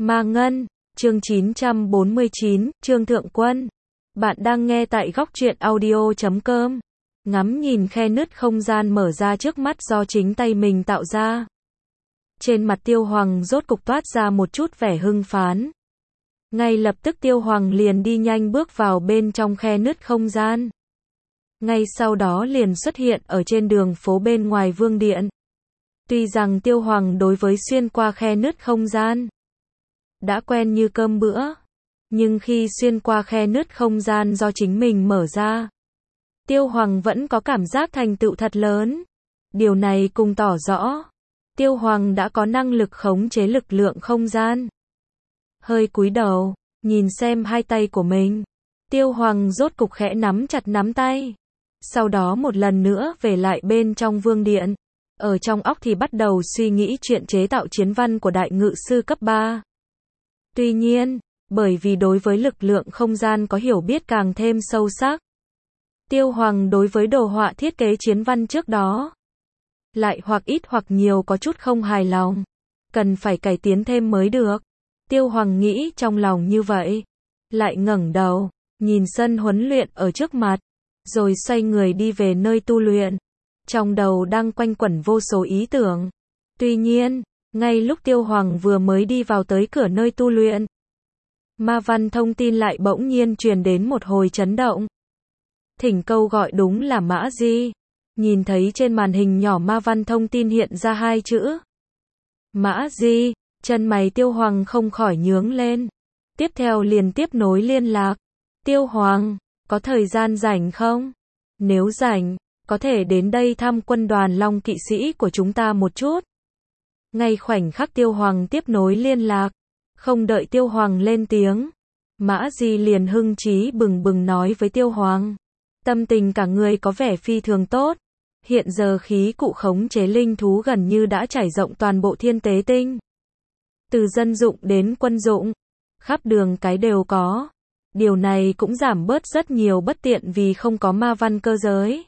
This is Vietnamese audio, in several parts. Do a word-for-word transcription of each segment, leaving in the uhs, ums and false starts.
Ma Ngân, chương chín trăm bốn mươi chín, Trương Thượng Quân. Bạn đang nghe tại góc truyện audio chấm com. Ngắm nhìn khe nứt không gian mở ra trước mắt do chính tay mình tạo ra. Trên mặt Tiêu Hoàng rốt cục toát ra một chút vẻ hưng phấn. Ngay lập tức Tiêu Hoàng liền đi nhanh bước vào bên trong khe nứt không gian. Ngay sau đó liền xuất hiện ở trên đường phố bên ngoài vương điện. Tuy rằng Tiêu Hoàng đối với xuyên qua khe nứt không gian đã quen như cơm bữa, nhưng khi xuyên qua khe nứt không gian do chính mình mở ra, Tiêu Hoàng vẫn có cảm giác thành tựu thật lớn. Điều này cùng tỏ rõ, Tiêu Hoàng đã có năng lực khống chế lực lượng không gian. Hơi cúi đầu, nhìn xem hai tay của mình, Tiêu Hoàng rốt cục khẽ nắm chặt nắm tay. Sau đó một lần nữa về lại bên trong vương điện. Ở trong óc thì bắt đầu suy nghĩ chuyện chế tạo chiến văn của đại ngự sư cấp ba. Tuy nhiên, bởi vì đối với lực lượng không gian có hiểu biết càng thêm sâu sắc, Tiêu Hoàng đối với đồ họa thiết kế chiến văn trước đó lại hoặc ít hoặc nhiều có chút không hài lòng, cần phải cải tiến thêm mới được. Tiêu Hoàng nghĩ trong lòng như vậy, lại ngẩng đầu, nhìn sân huấn luyện ở trước mặt, rồi xoay người đi về nơi tu luyện. Trong đầu đang quanh quẩn vô số ý tưởng. Tuy nhiên, ngay lúc Tiêu Hoàng vừa mới đi vào tới cửa nơi tu luyện, ma văn thông tin lại bỗng nhiên truyền đến một hồi chấn động. Thỉnh câu gọi đúng là Mã Di. Nhìn thấy trên màn hình nhỏ ma văn thông tin hiện ra hai chữ Mã Di, chân mày Tiêu Hoàng không khỏi nhướng lên. Tiếp theo liền tiếp nối liên lạc. Tiêu Hoàng, có thời gian rảnh không? Nếu rảnh, có thể đến đây thăm quân đoàn Long kỵ sĩ của chúng ta một chút. Ngay khoảnh khắc Tiêu Hoàng tiếp nối liên lạc, không đợi Tiêu Hoàng lên tiếng, Mã Di liền hưng trí bừng bừng nói với Tiêu Hoàng. Tâm tình cả người có vẻ phi thường tốt. Hiện giờ khí cụ khống chế linh thú gần như đã trải rộng toàn bộ thiên tế tinh. Từ dân dụng đến quân dụng, khắp đường cái đều có. Điều này cũng giảm bớt rất nhiều bất tiện vì không có ma văn cơ giới.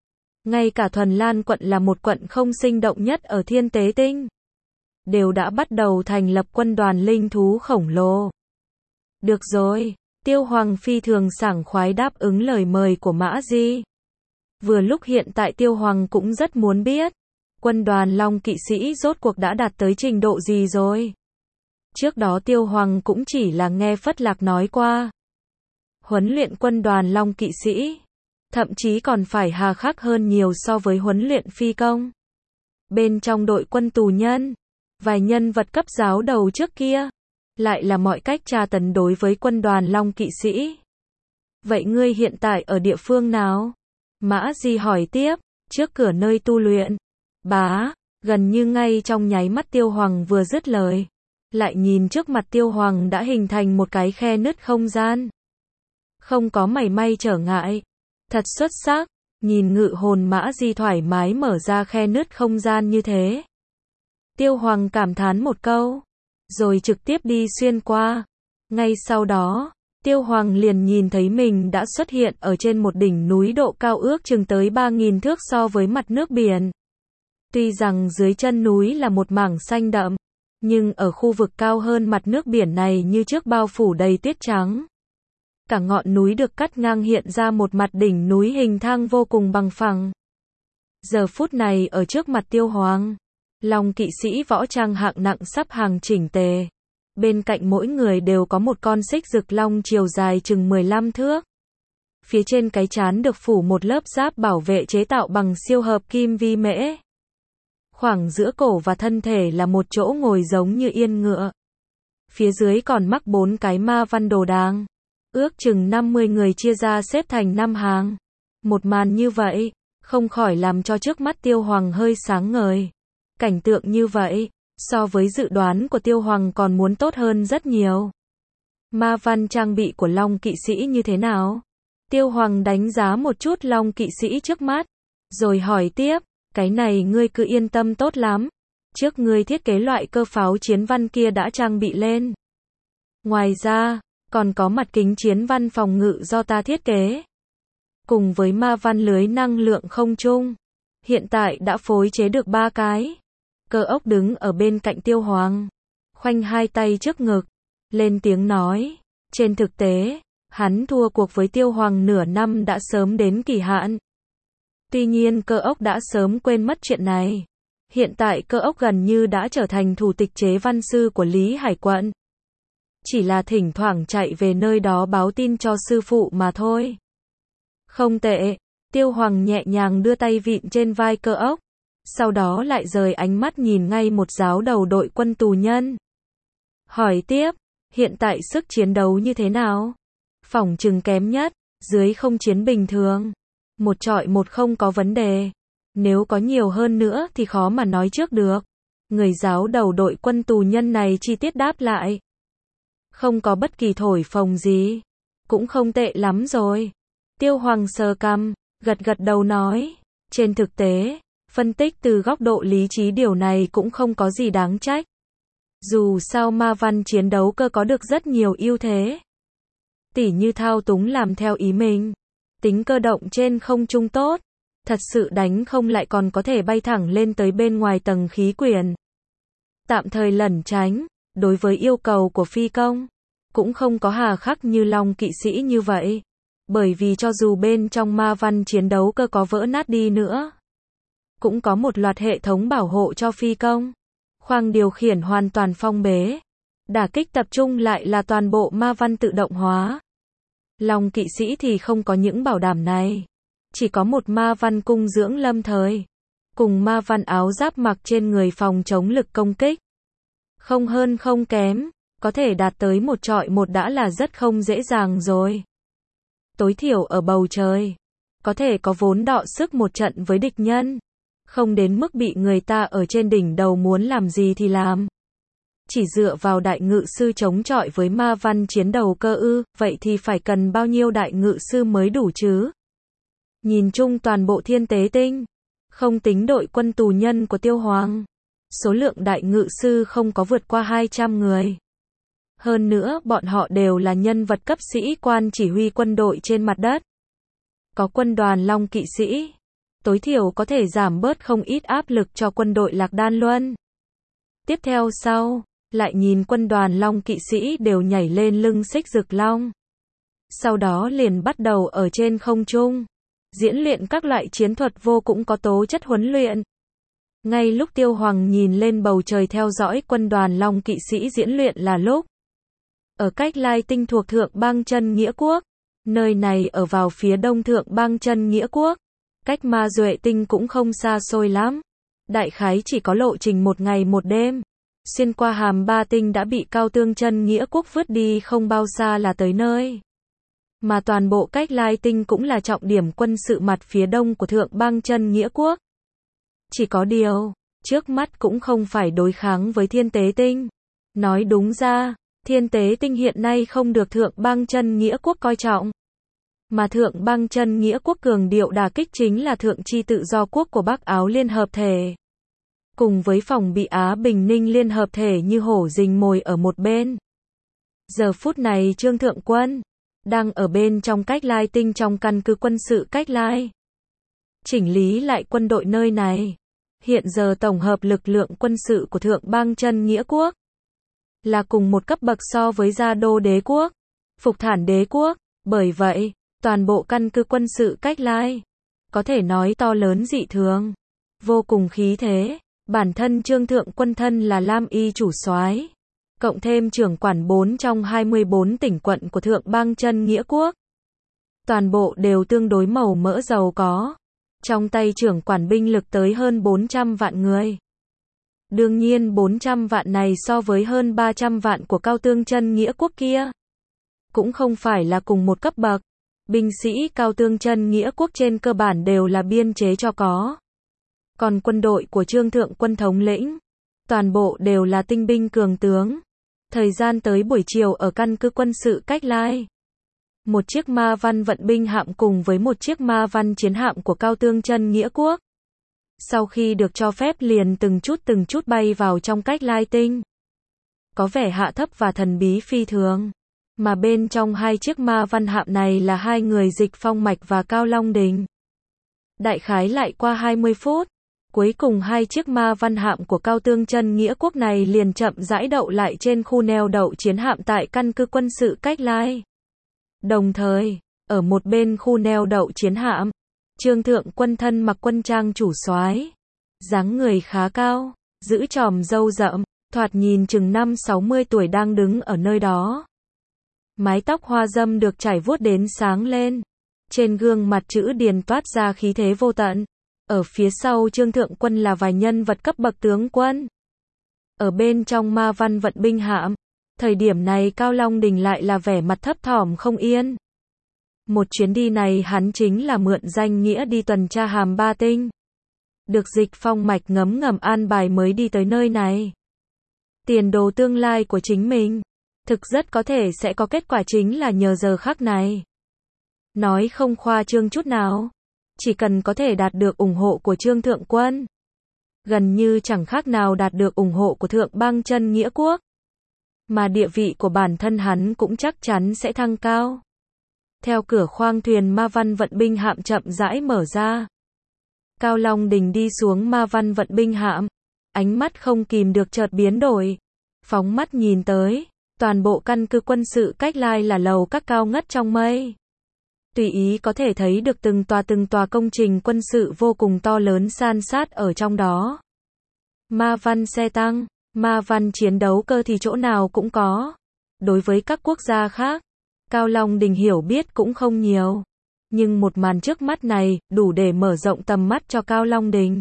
Ngay cả Thuần Lan quận là một quận không sinh động nhất ở thiên tế tinh, đều đã bắt đầu thành lập quân đoàn linh thú khổng lồ. Được rồi, Tiêu Hoàng phi thường sảng khoái đáp ứng lời mời của Mã Di. Vừa lúc hiện tại Tiêu Hoàng cũng rất muốn biết, quân đoàn Long kỵ sĩ rốt cuộc đã đạt tới trình độ gì rồi. Trước đó Tiêu Hoàng cũng chỉ là nghe phất lạc nói qua. Huấn luyện quân đoàn Long kỵ sĩ, thậm chí còn phải hà khắc hơn nhiều so với huấn luyện phi công. Bên trong đội quân tù nhân, vài nhân vật cấp giáo đầu trước kia, lại là mọi cách tra tấn đối với quân đoàn Long kỵ sĩ. Vậy ngươi hiện tại ở địa phương nào? Mã Di hỏi tiếp, trước cửa nơi tu luyện. Bá, gần như ngay trong nháy mắt Tiêu Hoàng vừa dứt lời, lại nhìn trước mặt Tiêu Hoàng đã hình thành một cái khe nứt không gian. Không có mảy may trở ngại. Thật xuất sắc, nhìn ngự hồn Mã Di thoải mái mở ra khe nứt không gian như thế. Tiêu Hoàng cảm thán một câu, rồi trực tiếp đi xuyên qua. Ngay sau đó, Tiêu Hoàng liền nhìn thấy mình đã xuất hiện ở trên một đỉnh núi độ cao ước chừng tới ba nghìn thước so với mặt nước biển. Tuy rằng dưới chân núi là một mảng xanh đậm, nhưng ở khu vực cao hơn mặt nước biển này như trước bao phủ đầy tuyết trắng. Cả ngọn núi được cắt ngang hiện ra một mặt đỉnh núi hình thang vô cùng bằng phẳng. Giờ phút này ở trước mặt Tiêu Hoàng, Long kỵ sĩ võ trang hạng nặng sắp hàng chỉnh tề. Bên cạnh mỗi người đều có một con xích rực long chiều dài chừng mười lăm thước. Phía trên cái trán được phủ một lớp giáp bảo vệ chế tạo bằng siêu hợp kim vi mễ. Khoảng giữa cổ và thân thể là một chỗ ngồi giống như yên ngựa. Phía dưới còn mắc bốn cái ma văn đồ đàng. Ước chừng năm mươi người chia ra xếp thành năm hàng. Một màn như vậy, không khỏi làm cho trước mắt Tiêu Hoàng hơi sáng ngời. Cảnh tượng như vậy, so với dự đoán của Tiêu Hoàng còn muốn tốt hơn rất nhiều. Ma văn trang bị của Long kỵ sĩ như thế nào? Tiêu Hoàng đánh giá một chút Long kỵ sĩ trước mắt, rồi hỏi tiếp, cái này ngươi cứ yên tâm tốt lắm. Trước ngươi thiết kế loại cơ pháo chiến văn kia đã trang bị lên. Ngoài ra, còn có mặt kính chiến văn phòng ngự do ta thiết kế. Cùng với ma văn lưới năng lượng không trung. Hiện tại đã phối chế được ba cái. Cơ ốc đứng ở bên cạnh Tiêu Hoàng. khoanh hai tay trước ngực, lên tiếng nói, trên thực tế, hắn thua cuộc với Tiêu Hoàng nửa năm đã sớm đến kỳ hạn. Tuy nhiên Cơ Ốc đã sớm quên mất chuyện này. Hiện tại Cơ Ốc gần như đã trở thành thủ tịch chế văn sư của Lý Hải Quận. Chỉ là thỉnh thoảng chạy về nơi đó báo tin cho sư phụ mà thôi. Không tệ, Tiêu Hoàng nhẹ nhàng đưa tay vịn trên vai Cơ Ốc, sau đó lại rời ánh mắt nhìn ngay một giáo đầu đội quân tù nhân. Hỏi tiếp, hiện tại sức chiến đấu như thế nào? Phỏng chừng kém nhất, dưới không chiến bình thường. Một trọi một không có vấn đề. Nếu có nhiều hơn nữa thì khó mà nói trước được. Người giáo đầu đội quân tù nhân này chi tiết đáp lại. Không có bất kỳ thổi phồng gì. Cũng không tệ lắm rồi. Tiêu Hoàng sờ cằm, gật gật đầu nói. Trên thực tế, phân tích từ góc độ lý trí điều này cũng không có gì đáng trách. Dù sao ma văn chiến đấu cơ có được rất nhiều ưu thế. Tỉ như thao túng làm theo ý mình. Tính cơ động trên không trung tốt. Thật sự đánh không lại còn có thể bay thẳng lên tới bên ngoài tầng khí quyển. Tạm thời lẩn tránh, đối với yêu cầu của phi công, cũng không có hà khắc như Long kỵ sĩ như vậy. Bởi vì cho dù bên trong ma văn chiến đấu cơ có vỡ nát đi nữa, cũng có một loạt hệ thống bảo hộ cho phi công. Khoang điều khiển hoàn toàn phong bế. Đả kích tập trung lại là toàn bộ ma văn tự động hóa. Long kỵ sĩ thì không có những bảo đảm này. Chỉ có một ma văn cung dưỡng lâm thời. Cùng ma văn áo giáp mặc trên người phòng chống lực công kích. Không hơn không kém. Có thể đạt tới một trọi một đã là rất không dễ dàng rồi. Tối thiểu ở bầu trời. Có thể có vốn đọ sức một trận với địch nhân. Không đến mức bị người ta ở trên đỉnh đầu muốn làm gì thì làm. Chỉ dựa vào đại ngự sư chống chọi với ma văn chiến đầu cơ ư, vậy thì phải cần bao nhiêu đại ngự sư mới đủ chứ? Nhìn chung toàn bộ thiên tế tinh, không tính đội quân tù nhân của Tiêu Hoàng, số lượng đại ngự sư không có vượt qua hai trăm người. Hơn nữa bọn họ đều là nhân vật cấp sĩ quan chỉ huy quân đội trên mặt đất. Có quân đoàn Long kỵ sĩ, tối thiểu có thể giảm bớt không ít áp lực cho quân đội Lạc Đan Luân. Tiếp theo sau, lại nhìn quân đoàn Long kỵ sĩ đều nhảy lên lưng xích rực long. Sau đó liền bắt đầu ở trên không trung, diễn luyện các loại chiến thuật vô cũng có tố chất huấn luyện. Ngay lúc Tiêu Hoàng nhìn lên bầu trời theo dõi quân đoàn Long kỵ sĩ diễn luyện là lúc ở cách Lai Tinh thuộc Thượng Bang Chân Nghĩa Quốc, nơi này ở vào phía đông Thượng Bang Chân Nghĩa Quốc, cách Ma Duệ Tinh cũng không xa xôi lắm. Đại khái chỉ có lộ trình một ngày một đêm. Xuyên qua hàm ba tinh đã bị Cao Tương Chân Nghĩa Quốc vứt đi không bao xa là tới nơi. Mà toàn bộ cách Lai Tinh cũng là trọng điểm quân sự mặt phía đông của Thượng Bang Chân Nghĩa Quốc. Chỉ có điều, trước mắt cũng không phải đối kháng với Thiên Tế Tinh. Nói đúng ra, Thiên Tế Tinh hiện nay không được Thượng Bang Chân Nghĩa Quốc coi trọng. Mà Thượng Bang Chân Nghĩa Quốc cường điệu đả kích chính là Thượng Chi Tự Do Quốc của Bắc Áo Liên Hợp Thể. Cùng với phòng bị Á Bình Ninh Liên Hợp Thể như hổ rình mồi ở một bên. Giờ phút này Trương Thượng Quân đang ở bên trong cách Lai Tinh trong căn cứ quân sự cách Lai. Chỉnh lý lại quân đội nơi này. Hiện giờ tổng hợp lực lượng quân sự của Thượng Bang Chân Nghĩa Quốc là cùng một cấp bậc so với Gia Đô Đế Quốc, Phục Thản Đế Quốc. Bởi vậy, toàn bộ căn cứ quân sự cách Lai có thể nói to lớn dị thường, vô cùng khí thế. Bản thân Trương Thượng Quân thân là Lam Y chủ soái, cộng thêm trưởng quản bốn trong hai mươi bốn tỉnh quận của Thượng Bang Chân Nghĩa Quốc. Toàn bộ đều tương đối màu mỡ giàu có. Trong tay trưởng quản binh lực tới hơn bốn trăm vạn người. Đương nhiên bốn trăm vạn này so với hơn ba trăm vạn của Cao Tương Chân Nghĩa Quốc kia, cũng không phải là cùng một cấp bậc. Binh sĩ Cao Tương Chân Nghĩa Quốc trên cơ bản đều là biên chế cho có. Còn quân đội của Trương Thượng Quân thống lĩnh, toàn bộ đều là tinh binh cường tướng. Thời gian tới buổi chiều ở căn cứ quân sự cách Lai, một chiếc ma văn vận binh hạm cùng với một chiếc ma văn chiến hạm của Cao Tương Chân Nghĩa Quốc, sau khi được cho phép liền từng chút từng chút bay vào trong cách Lai Tinh. Có vẻ hạ thấp và thần bí phi thường. Mà bên trong hai chiếc ma văn hạm này là hai người Dịch Phong Mạch và Cao Long Đình. Đại khái lại qua hai mươi phút, Cuối cùng hai chiếc ma văn hạm của Cao Tương Chân Nghĩa Quốc này liền chậm rãi đậu lại trên khu neo đậu chiến hạm tại căn cứ quân sự Cách Lai. Đồng thời, ở một bên khu neo đậu chiến hạm, Trương Thượng Quân thân mặc quân trang chủ soái, dáng người khá cao, giữ chòm râu rậm, thoạt nhìn chừng năm sáu mươi tuổi đang đứng ở nơi đó. Mái tóc hoa dâm được trải vuốt đến sáng lên, trên gương mặt chữ điền toát ra khí thế vô tận. Ở phía sau Trương Thượng Quân là vài nhân vật cấp bậc tướng quân. Ở bên trong ma văn vận binh hạm, thời điểm này Cao Long Đình lại là vẻ mặt thấp thỏm không yên. Một chuyến đi này hắn chính là mượn danh nghĩa đi tuần tra Hàm Ba Tinh. Được Dịch Phong Mạch ngấm ngầm an bài mới đi tới nơi này. Tiền đồ tương lai của chính mình, thực rất có thể sẽ có kết quả chính là nhờ giờ khắc này. Nói không khoa trương chút nào, chỉ cần có thể đạt được ủng hộ của Trương Thượng Quân, gần như chẳng khác nào đạt được ủng hộ của Thượng Bang Chân Nghĩa Quốc. Mà địa vị của bản thân hắn cũng chắc chắn sẽ thăng cao. Theo cửa khoang thuyền ma văn vận binh hạm chậm rãi mở ra, Cao Long Đình đi xuống ma văn vận binh hạm, ánh mắt không kìm được chợt biến đổi, phóng mắt nhìn tới, toàn bộ căn cứ quân sự Cách Lai là lầu các cao ngất trong mây. Tùy ý có thể thấy được từng tòa từng tòa công trình quân sự vô cùng to lớn san sát ở trong đó. Ma văn xe tăng, ma văn chiến đấu cơ thì chỗ nào cũng có. Đối với các quốc gia khác, Cao Long Đình hiểu biết cũng không nhiều. Nhưng một màn trước mắt này, đủ để mở rộng tầm mắt cho Cao Long Đình.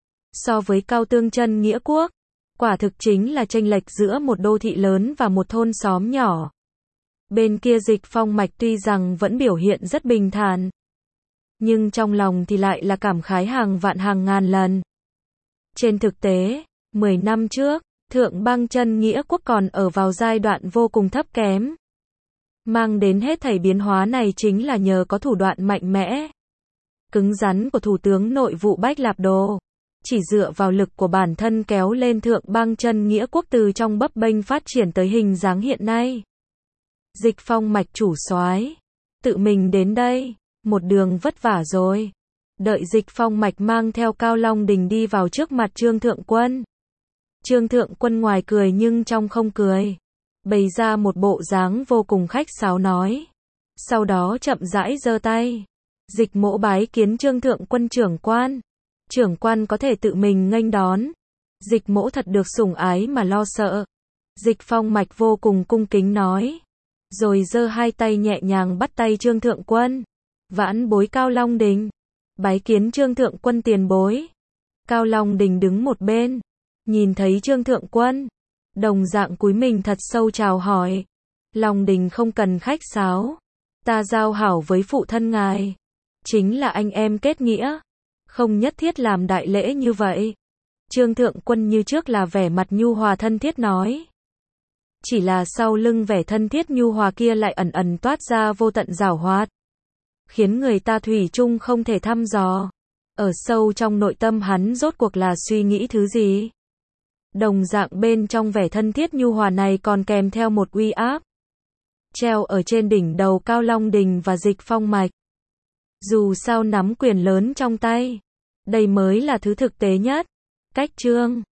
So với Cao Tương Chân Nghĩa Quốc, quả thực chính là chênh lệch giữa một đô thị lớn và một thôn xóm nhỏ. Bên kia Dịch Phong Mạch tuy rằng vẫn biểu hiện rất bình thản, nhưng trong lòng thì lại là cảm khái hàng vạn hàng ngàn lần. Trên thực tế, mười năm trước, Thượng Bang Chân Nghĩa Quốc còn ở vào giai đoạn vô cùng thấp kém. Mang đến hết thảy biến hóa này chính là nhờ có thủ đoạn mạnh mẽ, cứng rắn của Thủ tướng Nội vụ Bách Lạp Đồ. Chỉ dựa vào lực của bản thân kéo lên Thượng Bang Chân Nghĩa Quốc từ trong bấp bênh phát triển tới hình dáng hiện nay. Dịch Phong Mạch chủ soái, tự mình đến đây, một đường vất vả rồi. Đợi Dịch Phong Mạch mang theo Cao Long Đình đi vào trước mặt Trương Thượng Quân. Trương Thượng Quân ngoài cười nhưng trong không cười, bày ra một bộ dáng vô cùng khách sáo nói. Sau đó chậm rãi giơ tay. Dịch Mỗ bái kiến Trương Thượng Quân trưởng quan. Trưởng quan có thể tự mình nghênh đón. Dịch Mỗ thật được sủng ái mà lo sợ. Dịch Phong Mạch vô cùng cung kính nói. Rồi giơ hai tay nhẹ nhàng bắt tay Trương Thượng Quân. Vãn bối Cao Long Đình. Bái kiến Trương Thượng Quân tiền bối. Cao Long Đình đứng một bên, nhìn thấy Trương Thượng Quân, đồng dạng cúi mình thật sâu chào hỏi. Long Đình không cần khách sáo. Ta giao hảo với phụ thân ngài, chính là anh em kết nghĩa, không nhất thiết làm đại lễ như vậy. Trương Thượng Quân như trước là vẻ mặt nhu hòa thân thiết nói. Chỉ là sau lưng vẻ thân thiết nhu hòa kia lại ẩn ẩn toát ra vô tận giảo hoạt, khiến người ta thủy chung không thể thăm dò. Ở sâu trong nội tâm hắn rốt cuộc là suy nghĩ thứ gì? Đồng dạng bên trong vẻ thân thiết nhu hòa này còn kèm theo một uy áp, treo ở trên đỉnh đầu Cao Long Đình và Dịch Phong Mạch. Dù sao nắm quyền lớn trong tay, đây mới là thứ thực tế nhất. Cách Trương